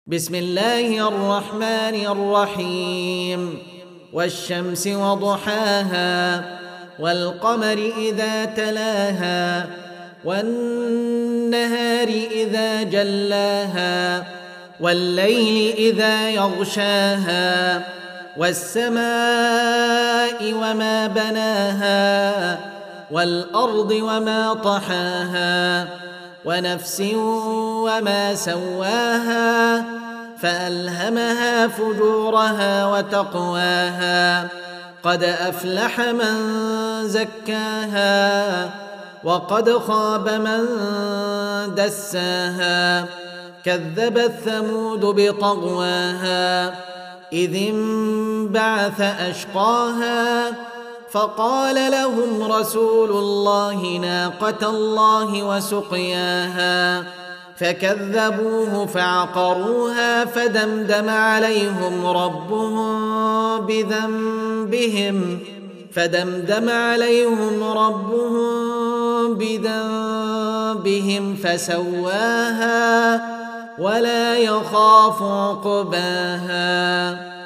بسم الله الرحمن الرحيم والشمس وضحاها والقمر إذا تلاها والنهار إذا جلاها والليل إذا يغشاها والسماء وما بناها والأرض وما طحاها ونفس وما سواها فألهمها فجورها وتقواها قد أفلح من زكاها وقد خاب من دساها كذبت ثمود بطغواها إذ انبعث أشقاها فقال لهم رسول الله ناقة الله وسقياها فكذبوه فعقروها فدمدم عليهم ربهم بذنبهم فسواها ولا يخاف عقباها.